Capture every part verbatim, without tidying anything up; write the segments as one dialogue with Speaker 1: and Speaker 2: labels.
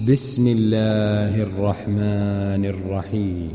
Speaker 1: بسم الله الرحمن الرحيم.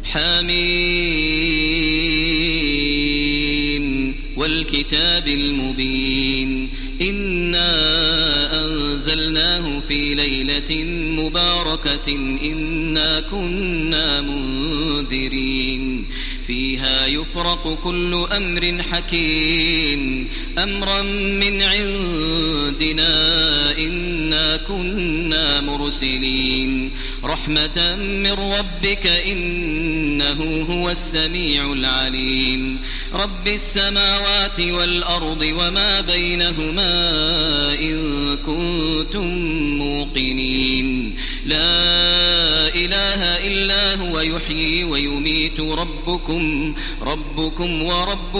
Speaker 2: حميم والكتاب المبين إنا أنزلناه في ليلة مباركة إنا كنا منذرين فيها يفرق كل أمر حكيم أمرا من عندنا إنا كنا مرسلين رحمة من ربك إنه هو السميع العليم رب السماوات والأرض وما بينهما إن كنتم موقنين لا إله إلا هو يحيي ويميت ربكم ربكم ورب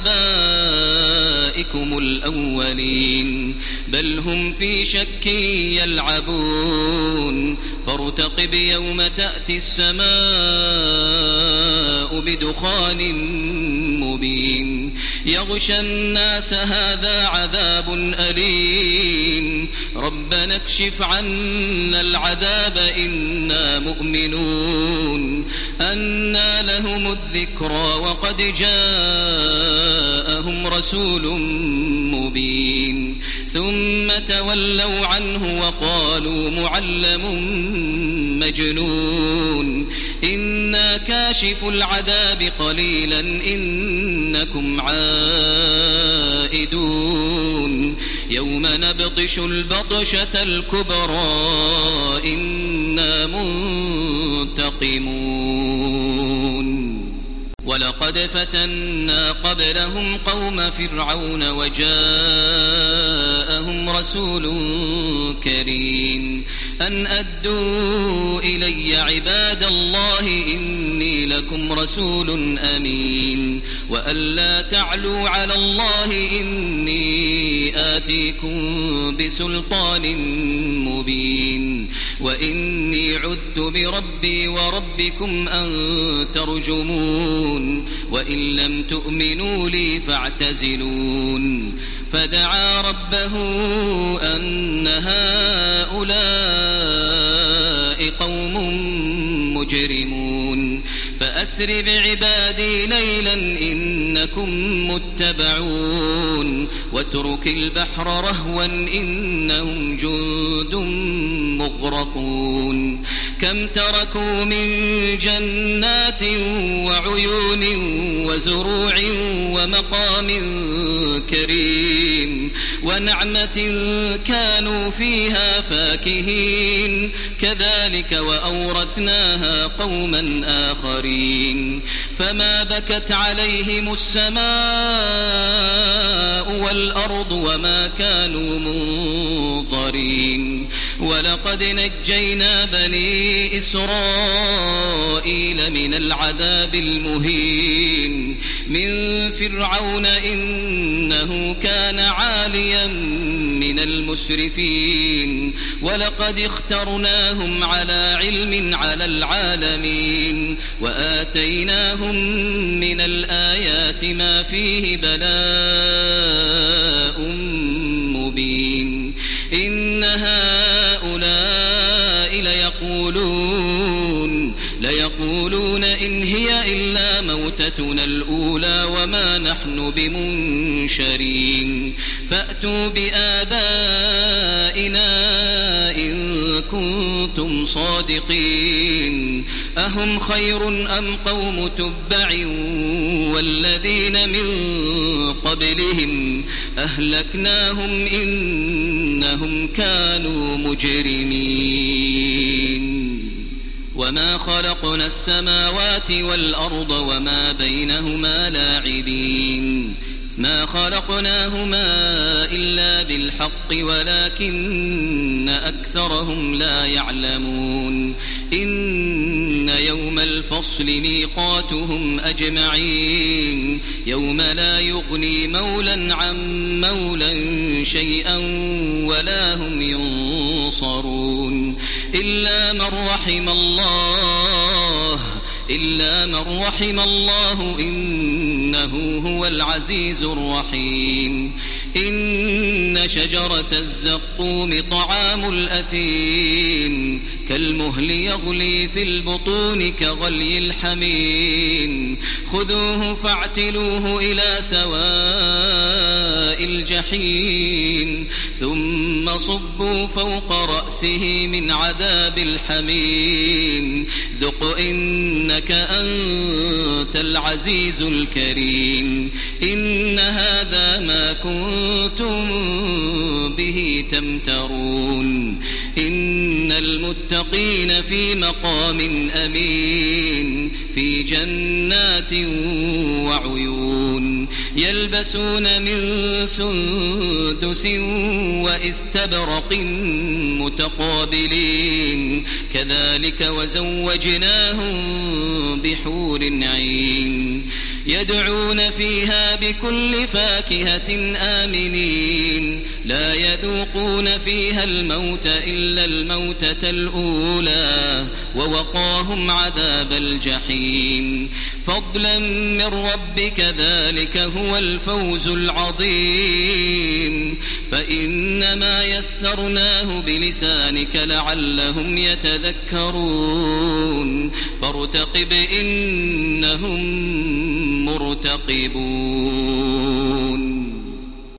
Speaker 2: آبائكم الأولين بل هم في شك يلعبون فارتقب يوم تأتي السماء بدخان مبين يغشى الناس هذا عذاب أليم ربنا اكشف عنا العذاب إنا مؤمنون أنى لهم الذكرى وقد جاءهم رسول مبين ثم تولوا عنه وقالوا معلم مجنون إنا كاشف العذاب قليلا إنكم عائدون يوم نبطش البطشة الكبرى إنا منتقمون ولقد فتنا قبلهم قوم فرعون وجاءهم رسول كريم أن أدوا إلي عباد الله إني لكم رسول أمين وأن لا تعلوا على الله إني آتيكم بسلطان مبين وإني عذت بربي وربكم أن ترجمون وإن لم تؤمنوا لي فاعتزلون فدعا ربه أن هؤلاء قوم مجرمون فأسر بعبادي ليلا إنكم متبعون واترك البحر رهوا إنهم جند مغرقون كم تركوا من جنات وعيون وزروع ومقام كريم ونعمة كانوا فيها فاكهين كذلك وأورثناها قوما آخرين فما بكت عليهم السماء والأرض وما كانوا منظرين ولقد نجينا بني إسرائيل من العذاب المهين من فرعون إنه كان عاليا من المسرفين ولقد اخترناهم على علم على العالمين وآتيناهم من الآيات ما فيه بلاء مبين إن هؤلاء ليقولون ليقولون إن هي إلا موتتنا الأولى وما نحن بمنشرين فأتوا بآبائنا إن كنتم صادقين أهم خير أم قوم تبع والذين من قبلهم أهلكناهم إنهم كانوا مجرمين وما خلقنا السماوات والأرض وما بينهما لاعبين ما خلقناهما إلا بالحق ولكن أكثرهم لا يعلمون إن يوم الفصل ميقاتهم أجمعين يوم لا يغني مولا عن مولا شيئا ولا هم ينصرون إلا من رحم الله إلا من رحم الله إنه هو العزيز الرحيم إن شجرة الزقوم طعام الأثيم كالمهل يغلي في البطون كغلي الحميم خذوه فاعتلوه إلى سواء الجحيم ثم صبوا فوق رأسه من عذاب الحميم ذق إنك أنت العزيز الكريم إن هذا ما كنتم به تمترون إن المتقين في مقام أمين في جنات وعيون يلبسون من سندس واستبرق متقابلين كذلك وزوجناهم بحور عين يدعون فيها بكل فاكهة آمنين لا يذوقون فيها الموت إلا الموتة الأولى ووقاهم عذاب الجحيم فضلا من ربك ذلك هو الفوز العظيم فإنما يسرناه بلسانك لعلهم يتذكرون فارتقب إنهم مرتقبون.